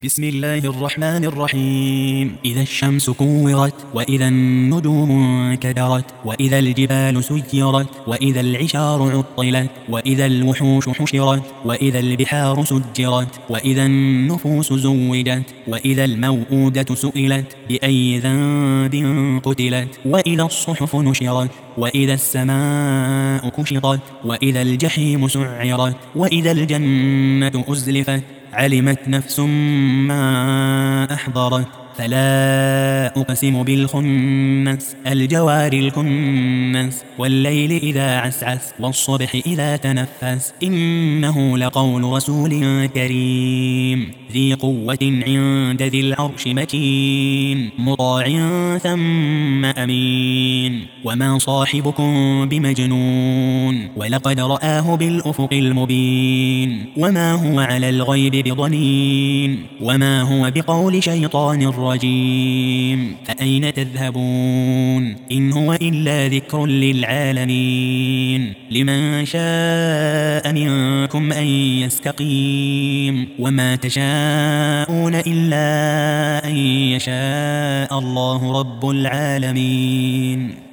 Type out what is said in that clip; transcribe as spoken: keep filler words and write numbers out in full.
بسم الله الرحمن الرحيم. إذا الشمس كورت، وإذا النجوم انكدرت، وإذا الجبال سيرت، وإذا العشار عطلت، وإذا الوحوش حشرت، وإذا البحار سجرت، وإذا النفوس زوجت، وإذا الموءودة سئلت بأي ذنب قتلت، وإذا الصحف نشرت، وإذا السماء كشطت، وإذا الجحيم سعرت، وإذا الجنة أزلفت، علمت نفس ما أحضرت. فلا أقسم بالخنس، الجوار الكنس، والليل إذا عسعس، والصبح إذا تنفس، إنه لقول رسول كريم ذي قوة عند ذي العرش مكين، مطاع ثم أمين. وما صاحبكم بمجنون، ولقد رآه بالأفق المبين. وما هو على الغيب بضنين، وما هو بقول شيطان رجيم. فأين تذهبون؟ إن هو إلا ذكر للعالمين، لمن شاء منكم أن يستقيم. وما تشاءون إلا أن يشاء الله رب العالمين.